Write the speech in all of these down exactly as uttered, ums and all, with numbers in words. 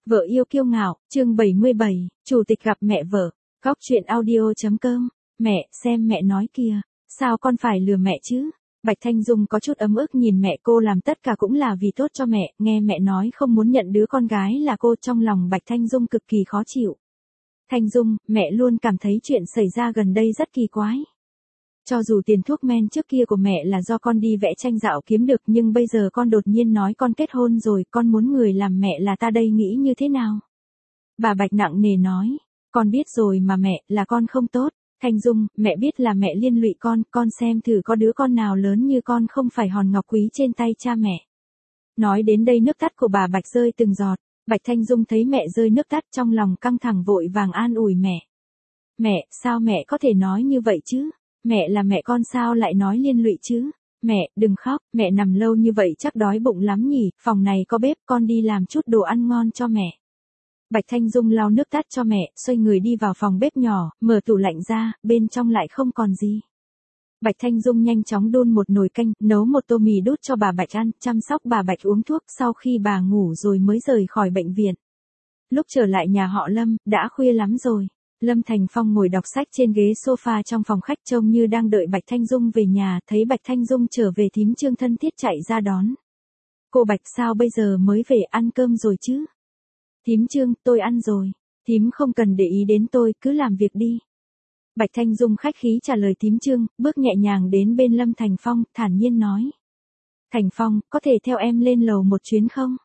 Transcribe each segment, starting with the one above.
Vợ yêu kiêu ngạo, chương bảy mươi bảy, chủ tịch gặp mẹ vợ. Góc chuyện audio chấm com. Mẹ, xem mẹ nói kìa, sao con phải lừa mẹ chứ? Bạch Thanh Dung có chút ấm ức nhìn mẹ, cô làm tất cả cũng là vì tốt cho mẹ, nghe mẹ nói không muốn nhận đứa con gái là cô, trong lòng Bạch Thanh Dung cực kỳ khó chịu. Thanh Dung, mẹ luôn cảm thấy chuyện xảy ra gần đây rất kỳ quái. Cho dù tiền thuốc men trước kia của mẹ là do con đi vẽ tranh dạo kiếm được, nhưng bây giờ con đột nhiên nói con kết hôn rồi, con muốn người làm mẹ là ta đây nghĩ như thế nào? Bà Bạch nặng nề nói, con biết rồi mà mẹ, là con không tốt. Thanh Dung, mẹ biết là mẹ liên lụy con, con xem thử có đứa con nào lớn như con không phải hòn ngọc quý trên tay cha mẹ. Nói đến đây nước mắt của bà Bạch rơi từng giọt. Bạch Thanh Dung thấy mẹ rơi nước mắt trong lòng căng thẳng, vội vàng an ủi mẹ. Mẹ, sao mẹ có thể nói như vậy chứ? Mẹ là mẹ con sao lại nói liên lụy chứ? Mẹ, đừng khóc, mẹ nằm lâu như vậy chắc đói bụng lắm nhỉ, phòng này có bếp, con đi làm chút đồ ăn ngon cho mẹ. Bạch Thanh Dung lau nước tắt cho mẹ, xoay người đi vào phòng bếp nhỏ, mở tủ lạnh ra, bên trong lại không còn gì. Bạch Thanh Dung nhanh chóng đun một nồi canh, nấu một tô mì đút cho bà Bạch ăn, chăm sóc bà Bạch uống thuốc, sau khi bà ngủ rồi mới rời khỏi bệnh viện. Lúc trở lại nhà họ Lâm, đã khuya lắm rồi. Lâm Thành Phong ngồi đọc sách trên ghế sofa trong phòng khách, trông như đang đợi Bạch Thanh Dung về nhà, thấy Bạch Thanh Dung trở về, thím Trương thân thiết chạy ra đón. Cô Bạch, sao bây giờ mới về, ăn cơm rồi chứ? Thím Trương, tôi ăn rồi. Thím không cần để ý đến tôi, cứ làm việc đi. Bạch Thanh Dung khách khí trả lời thím Trương, bước nhẹ nhàng đến bên Lâm Thành Phong, thản nhiên nói. Thành Phong, có thể theo em lên lầu một chuyến không?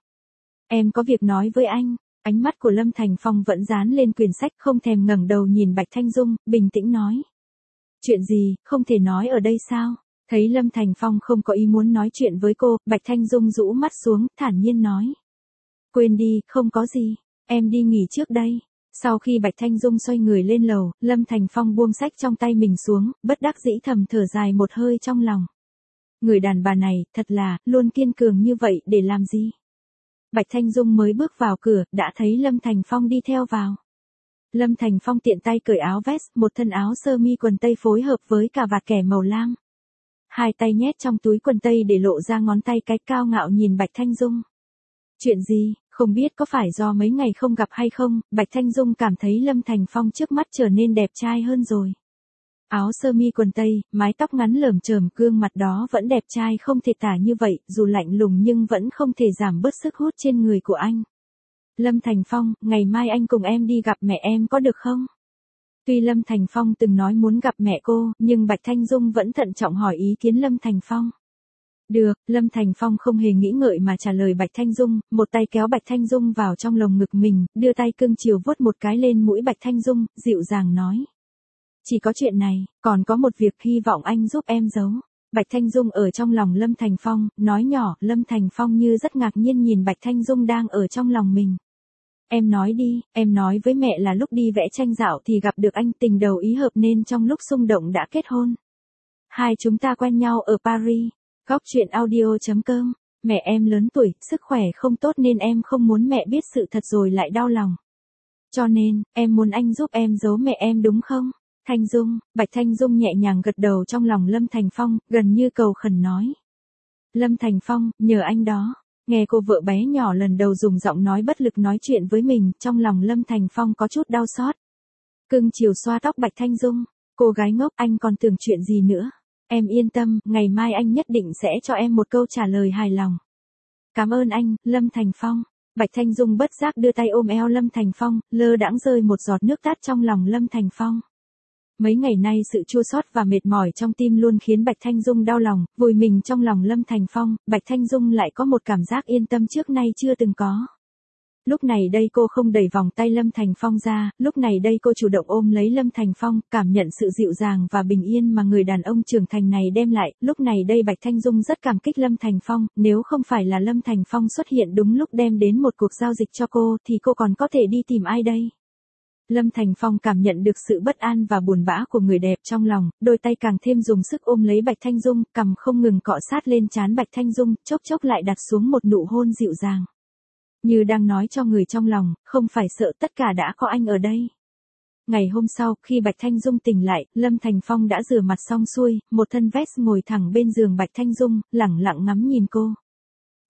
Em có việc nói với anh. Ánh mắt của Lâm Thành Phong vẫn dán lên quyển sách, không thèm ngẩng đầu nhìn Bạch Thanh Dung, bình tĩnh nói. Chuyện gì, không thể nói ở đây sao? Thấy Lâm Thành Phong không có ý muốn nói chuyện với cô, Bạch Thanh Dung rũ mắt xuống, thản nhiên nói. Quên đi, không có gì, em đi nghỉ trước đây. Sau khi Bạch Thanh Dung xoay người lên lầu, Lâm Thành Phong buông sách trong tay mình xuống, bất đắc dĩ thầm thở dài một hơi trong lòng. Người đàn bà này, thật là, luôn kiên cường như vậy để làm gì? Bạch Thanh Dung mới bước vào cửa, đã thấy Lâm Thành Phong đi theo vào. Lâm Thành Phong tiện tay cởi áo vest, một thân áo sơ mi quần tây phối hợp với cà vạt kẻ màu lam. Hai tay nhét trong túi quần tây để lộ ra ngón tay cái, cao ngạo nhìn Bạch Thanh Dung. Chuyện gì, không biết có phải do mấy ngày không gặp hay không, Bạch Thanh Dung cảm thấy Lâm Thành Phong trước mắt trở nên đẹp trai hơn rồi. Áo sơ mi quần tây, mái tóc ngắn lởm chởm, gương mặt đó vẫn đẹp trai không thể tả như vậy, dù lạnh lùng nhưng vẫn không thể giảm bớt sức hút trên người của anh. Lâm Thành Phong, ngày mai anh cùng em đi gặp mẹ em có được không? Tuy Lâm Thành Phong từng nói muốn gặp mẹ cô, nhưng Bạch Thanh Dung vẫn thận trọng hỏi ý kiến Lâm Thành Phong. Được, Lâm Thành Phong không hề nghĩ ngợi mà trả lời Bạch Thanh Dung, một tay kéo Bạch Thanh Dung vào trong lồng ngực mình, đưa tay cưng chiều vuốt một cái lên mũi Bạch Thanh Dung, dịu dàng nói. Chỉ có chuyện này, còn có một việc hy vọng anh giúp em giấu. Bạch Thanh Dung ở trong lòng Lâm Thành Phong, nói nhỏ, Lâm Thành Phong như rất ngạc nhiên nhìn Bạch Thanh Dung đang ở trong lòng mình. Em nói đi, em nói với mẹ là lúc đi vẽ tranh dạo thì gặp được anh, tình đầu ý hợp nên trong lúc xung động đã kết hôn. Hai chúng ta quen nhau ở Paris. Góc chuyện audio chấm com. Mẹ em lớn tuổi, sức khỏe không tốt nên em không muốn mẹ biết sự thật rồi lại đau lòng. Cho nên, em muốn anh giúp em giấu mẹ em đúng không? Thanh Dung, Bạch Thanh Dung nhẹ nhàng gật đầu trong lòng Lâm Thành Phong, gần như cầu khẩn nói. Lâm Thành Phong, nhờ anh đó. Nghe cô vợ bé nhỏ lần đầu dùng giọng nói bất lực nói chuyện với mình, trong lòng Lâm Thành Phong có chút đau xót. Cưng chiều xoa tóc Bạch Thanh Dung. Cô gái ngốc, anh còn tưởng chuyện gì nữa? Em yên tâm, ngày mai anh nhất định sẽ cho em một câu trả lời hài lòng. Cảm ơn anh, Lâm Thành Phong. Bạch Thanh Dung bất giác đưa tay ôm eo Lâm Thành Phong, lơ đãng rơi một giọt nước tát trong lòng Lâm Thành Phong. Mấy ngày nay sự chua xót và mệt mỏi trong tim luôn khiến Bạch Thanh Dung đau lòng, vùi mình trong lòng Lâm Thành Phong, Bạch Thanh Dung lại có một cảm giác yên tâm trước nay chưa từng có. Lúc này đây cô không đẩy vòng tay Lâm Thành Phong ra, lúc này đây cô chủ động ôm lấy Lâm Thành Phong, cảm nhận sự dịu dàng và bình yên mà người đàn ông trưởng thành này đem lại, lúc này đây Bạch Thanh Dung rất cảm kích Lâm Thành Phong, nếu không phải là Lâm Thành Phong xuất hiện đúng lúc đem đến một cuộc giao dịch cho cô thì cô còn có thể đi tìm ai đây? Lâm Thành Phong cảm nhận được sự bất an và buồn bã của người đẹp trong lòng, đôi tay càng thêm dùng sức ôm lấy Bạch Thanh Dung, cằm không ngừng cọ sát lên trán Bạch Thanh Dung, chốc chốc lại đặt xuống một nụ hôn dịu dàng. Như đang nói cho người trong lòng, không phải sợ, tất cả đã có anh ở đây. Ngày hôm sau, khi Bạch Thanh Dung tỉnh lại, Lâm Thành Phong đã rửa mặt xong xuôi, một thân vest ngồi thẳng bên giường Bạch Thanh Dung, lẳng lặng ngắm nhìn cô.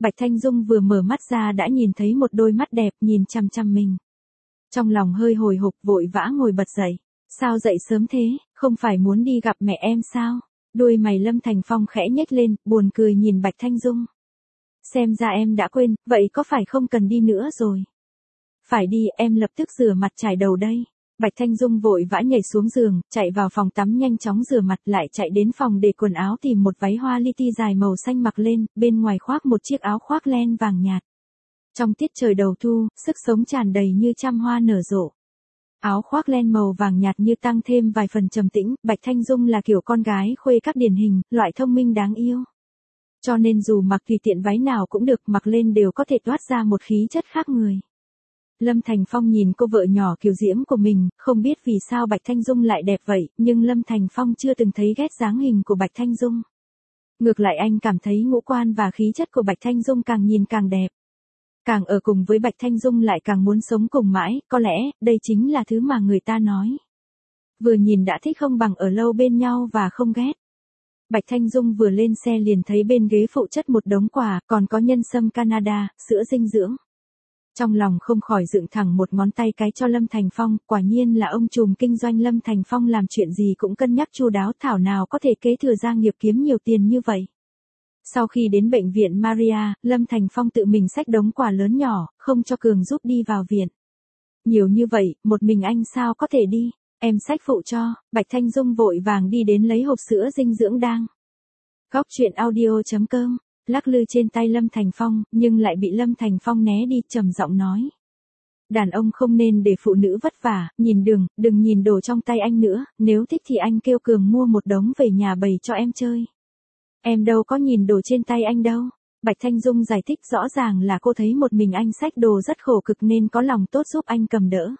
Bạch Thanh Dung vừa mở mắt ra đã nhìn thấy một đôi mắt đẹp nhìn chằm chằm mình. Trong lòng hơi hồi hộp vội vã ngồi bật dậy. Sao dậy sớm thế, không phải muốn đi gặp mẹ em sao? Đuôi mày Lâm Thành Phong khẽ nhếch lên, buồn cười nhìn Bạch Thanh Dung. Xem ra em đã quên, vậy có phải không cần đi nữa rồi? Phải đi, em lập tức rửa mặt chải đầu đây. Bạch Thanh Dung vội vã nhảy xuống giường, chạy vào phòng tắm nhanh chóng rửa mặt lại chạy đến phòng để quần áo tìm một váy hoa li ti dài màu xanh mặc lên, bên ngoài khoác một chiếc áo khoác len vàng nhạt. Trong tiết trời đầu thu, sức sống tràn đầy như trăm hoa nở rộ. Áo khoác len màu vàng nhạt như tăng thêm vài phần trầm tĩnh, Bạch Thanh Dung là kiểu con gái khuê các điển hình, loại thông minh đáng yêu. Cho nên dù mặc tùy tiện váy nào cũng được, mặc lên đều có thể toát ra một khí chất khác người. Lâm Thành Phong nhìn cô vợ nhỏ kiều diễm của mình, không biết vì sao Bạch Thanh Dung lại đẹp vậy, nhưng Lâm Thành Phong chưa từng thấy ghét dáng hình của Bạch Thanh Dung. Ngược lại anh cảm thấy ngũ quan và khí chất của Bạch Thanh Dung càng nhìn càng đẹp. Càng ở cùng với Bạch Thanh Dung lại càng muốn sống cùng mãi, có lẽ, đây chính là thứ mà người ta nói. Vừa nhìn đã thích không bằng ở lâu bên nhau và không ghét. Bạch Thanh Dung vừa lên xe liền thấy bên ghế phụ chất một đống quà, còn có nhân sâm Canada, sữa dinh dưỡng. Trong lòng không khỏi dựng thẳng một ngón tay cái cho Lâm Thành Phong, quả nhiên là ông trùm kinh doanh Lâm Thành Phong làm chuyện gì cũng cân nhắc chu đáo, thảo nào có thể kế thừa gia nghiệp kiếm nhiều tiền như vậy. Sau khi đến bệnh viện Maria, Lâm Thành Phong tự mình xách đống quà lớn nhỏ, không cho Cường giúp đi vào viện. Nhiều như vậy, một mình anh sao có thể đi, em xách phụ cho. Bạch Thanh Dung vội vàng đi đến lấy hộp sữa dinh dưỡng đang. Góc truyện audio chấm com, lắc lư trên tay Lâm Thành Phong, nhưng lại bị Lâm Thành Phong né đi, trầm giọng nói. Đàn ông không nên để phụ nữ vất vả, nhìn đường, đừng nhìn đồ trong tay anh nữa, nếu thích thì anh kêu Cường mua một đống về nhà bày cho em chơi. Em đâu có nhìn đồ trên tay anh đâu. Bạch Thanh Dung giải thích rõ ràng là cô thấy một mình anh xách đồ rất khổ cực nên có lòng tốt giúp anh cầm đỡ.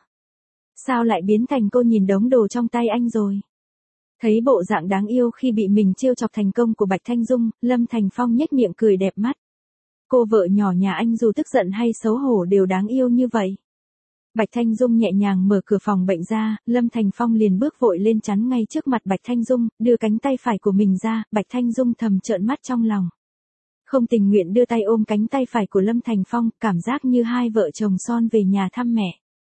Sao lại biến thành cô nhìn đống đồ trong tay anh rồi? Thấy bộ dạng đáng yêu khi bị mình trêu chọc thành công của Bạch Thanh Dung, Lâm Thành Phong nhếch miệng cười đẹp mắt. Cô vợ nhỏ nhà anh dù tức giận hay xấu hổ đều đáng yêu như vậy. Bạch Thanh Dung nhẹ nhàng mở cửa phòng bệnh ra, Lâm Thành Phong liền bước vội lên chắn ngay trước mặt Bạch Thanh Dung, đưa cánh tay phải của mình ra, Bạch Thanh Dung thầm trợn mắt trong lòng. Không tình nguyện đưa tay ôm cánh tay phải của Lâm Thành Phong, cảm giác như hai vợ chồng son về nhà thăm mẹ.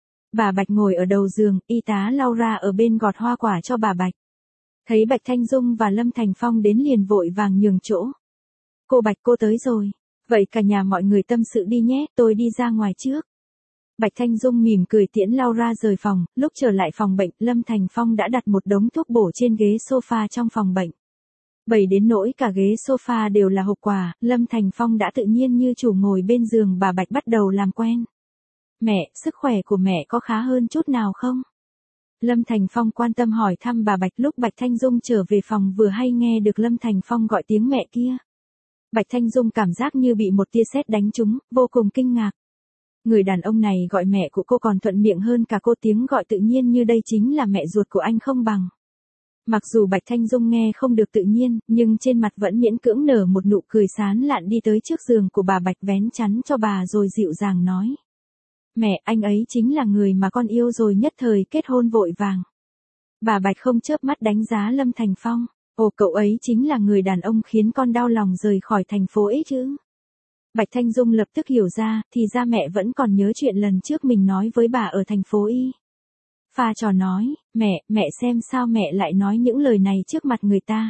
Bà Bạch ngồi ở đầu giường, y tá Laura ở bên gọt hoa quả cho bà Bạch. Thấy Bạch Thanh Dung và Lâm Thành Phong đến liền vội vàng nhường chỗ. Cô Bạch cô tới rồi. Vậy cả nhà mọi người tâm sự đi nhé, tôi đi ra ngoài trước. Bạch Thanh Dung mỉm cười tiễn Laura rời phòng, lúc trở lại phòng bệnh, Lâm Thành Phong đã đặt một đống thuốc bổ trên ghế sofa trong phòng bệnh. Bày đến nỗi cả ghế sofa đều là hộp quà, Lâm Thành Phong đã tự nhiên như chủ ngồi bên giường bà Bạch bắt đầu làm quen. Mẹ, sức khỏe của mẹ có khá hơn chút nào không? Lâm Thành Phong quan tâm hỏi thăm bà Bạch lúc Bạch Thanh Dung trở về phòng vừa hay nghe được Lâm Thành Phong gọi tiếng mẹ kia. Bạch Thanh Dung cảm giác như bị một tia sét đánh trúng, vô cùng kinh ngạc. Người đàn ông này gọi mẹ của cô còn thuận miệng hơn cả cô, tiếng gọi tự nhiên như đây chính là mẹ ruột của anh không bằng. Mặc dù Bạch Thanh Dung nghe không được tự nhiên, nhưng trên mặt vẫn miễn cưỡng nở một nụ cười sán lạn đi tới trước giường của bà Bạch vén chắn cho bà rồi dịu dàng nói. Mẹ, anh ấy chính là người mà con yêu rồi nhất thời kết hôn vội vàng. Bà Bạch không chớp mắt đánh giá Lâm Thành Phong. Ồ, cậu ấy chính là người đàn ông khiến con đau lòng rời khỏi thành phố ấy chứ. Bạch Thanh Dung lập tức hiểu ra, thì ra mẹ vẫn còn nhớ chuyện lần trước mình nói với bà ở thành phố Y. Pha trò nói, mẹ, mẹ xem sao mẹ lại nói những lời này trước mặt người ta.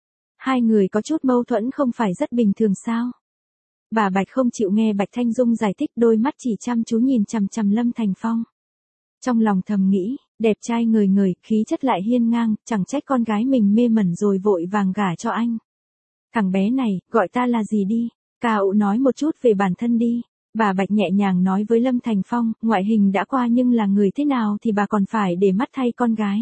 Hai người có chút mâu thuẫn không phải rất bình thường sao? Bà Bạch không chịu nghe Bạch Thanh Dung giải thích, đôi mắt chỉ chăm chú nhìn chằm chằm Lâm Thành Phong. Trong lòng thầm nghĩ, đẹp trai ngời ngời, khí chất lại hiên ngang, chẳng trách con gái mình mê mẩn rồi vội vàng gả cho anh. Thằng bé này, gọi ta là gì đi? Cậu nói một chút về bản thân đi. Bà Bạch nhẹ nhàng nói với Lâm Thành Phong, ngoại hình đã qua nhưng là người thế nào thì bà còn phải để mắt thay con gái.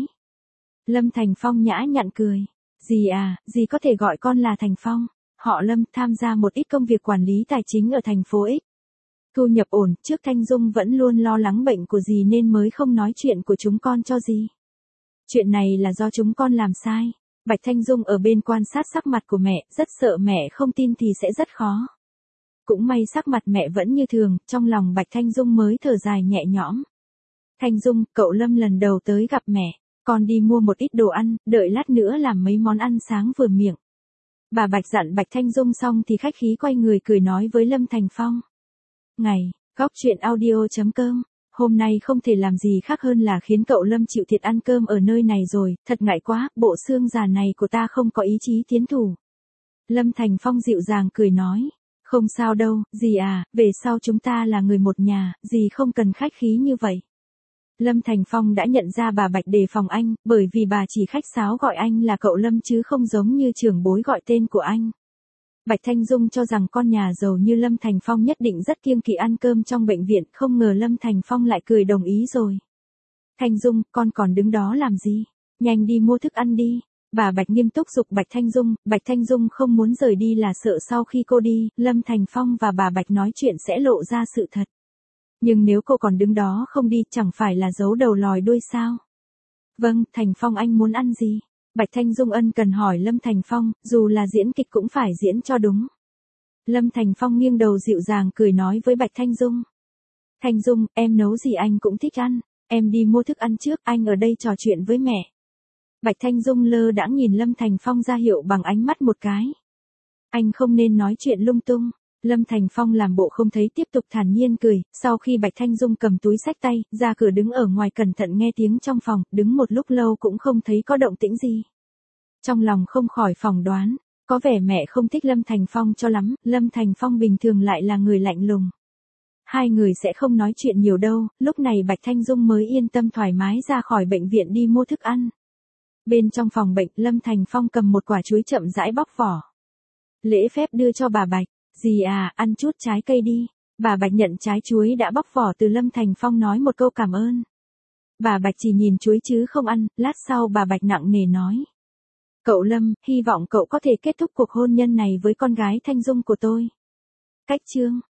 Lâm Thành Phong nhã nhặn cười. Dì à, dì có thể gọi con là Thành Phong. Họ Lâm tham gia một ít công việc quản lý tài chính ở thành phố X. Thu nhập ổn, trước Thanh Dung vẫn luôn lo lắng bệnh của dì nên mới không nói chuyện của chúng con cho dì. Chuyện này là do chúng con làm sai. Bạch Thanh Dung ở bên quan sát sắc mặt của mẹ, rất sợ mẹ không tin thì sẽ rất khó. Cũng may sắc mặt mẹ vẫn như thường, trong lòng Bạch Thanh Dung mới thở dài nhẹ nhõm. Thanh Dung, cậu Lâm lần đầu tới gặp mẹ, con đi mua một ít đồ ăn, đợi lát nữa làm mấy món ăn sáng vừa miệng. Bà Bạch dặn Bạch Thanh Dung xong thì khách khí quay người cười nói với Lâm Thành Phong. Ngày, góc chuyện audio chấm com. Hôm nay không thể làm gì khác hơn là khiến cậu Lâm chịu thiệt ăn cơm ở nơi này rồi, thật ngại quá, bộ xương già này của ta không có ý chí tiến thủ. Lâm Thành Phong dịu dàng cười nói. Không sao đâu, dì à, về sau chúng ta là người một nhà, dì không cần khách khí như vậy. Lâm Thành Phong đã nhận ra bà Bạch đề phòng anh, bởi vì bà chỉ khách sáo gọi anh là cậu Lâm chứ không giống như trưởng bối gọi tên của anh. Bạch Thanh Dung cho rằng con nhà giàu như Lâm Thành Phong nhất định rất kiêng kỵ ăn cơm trong bệnh viện, không ngờ Lâm Thành Phong lại cười đồng ý rồi. Thanh Dung, con còn đứng đó làm gì? Nhanh đi mua thức ăn đi. Bà Bạch nghiêm túc giục Bạch Thanh Dung, Bạch Thanh Dung không muốn rời đi là sợ sau khi cô đi, Lâm Thành Phong và bà Bạch nói chuyện sẽ lộ ra sự thật. Nhưng nếu cô còn đứng đó không đi chẳng phải là giấu đầu lòi đuôi sao? Vâng, Thành Phong anh muốn ăn gì? Bạch Thanh Dung ân cần hỏi Lâm Thành Phong, dù là diễn kịch cũng phải diễn cho đúng. Lâm Thành Phong nghiêng đầu dịu dàng cười nói với Bạch Thanh Dung. Thanh Dung, em nấu gì anh cũng thích ăn, em đi mua thức ăn trước, anh ở đây trò chuyện với mẹ. Bạch Thanh Dung lơ đãng nhìn Lâm Thành Phong ra hiệu bằng ánh mắt một cái. Anh không nên nói chuyện lung tung. Lâm Thành Phong làm bộ không thấy tiếp tục thản nhiên cười, sau khi Bạch Thanh Dung cầm túi xách tay, ra cửa đứng ở ngoài cẩn thận nghe tiếng trong phòng, đứng một lúc lâu cũng không thấy có động tĩnh gì. Trong lòng không khỏi phỏng đoán, có vẻ mẹ không thích Lâm Thành Phong cho lắm, Lâm Thành Phong bình thường lại là người lạnh lùng. Hai người sẽ không nói chuyện nhiều đâu, lúc này Bạch Thanh Dung mới yên tâm thoải mái ra khỏi bệnh viện đi mua thức ăn. Bên trong phòng bệnh, Lâm Thành Phong cầm một quả chuối chậm rãi bóc vỏ. Lễ phép đưa cho bà Bạch. Dì à, ăn chút trái cây đi. Bà Bạch nhận trái chuối đã bóc vỏ từ Lâm Thành Phong nói một câu cảm ơn. Bà Bạch chỉ nhìn chuối chứ không ăn, lát sau bà Bạch nặng nề nói. Cậu Lâm, hy vọng cậu có thể kết thúc cuộc hôn nhân này với con gái Thanh Dung của tôi. Cách chương.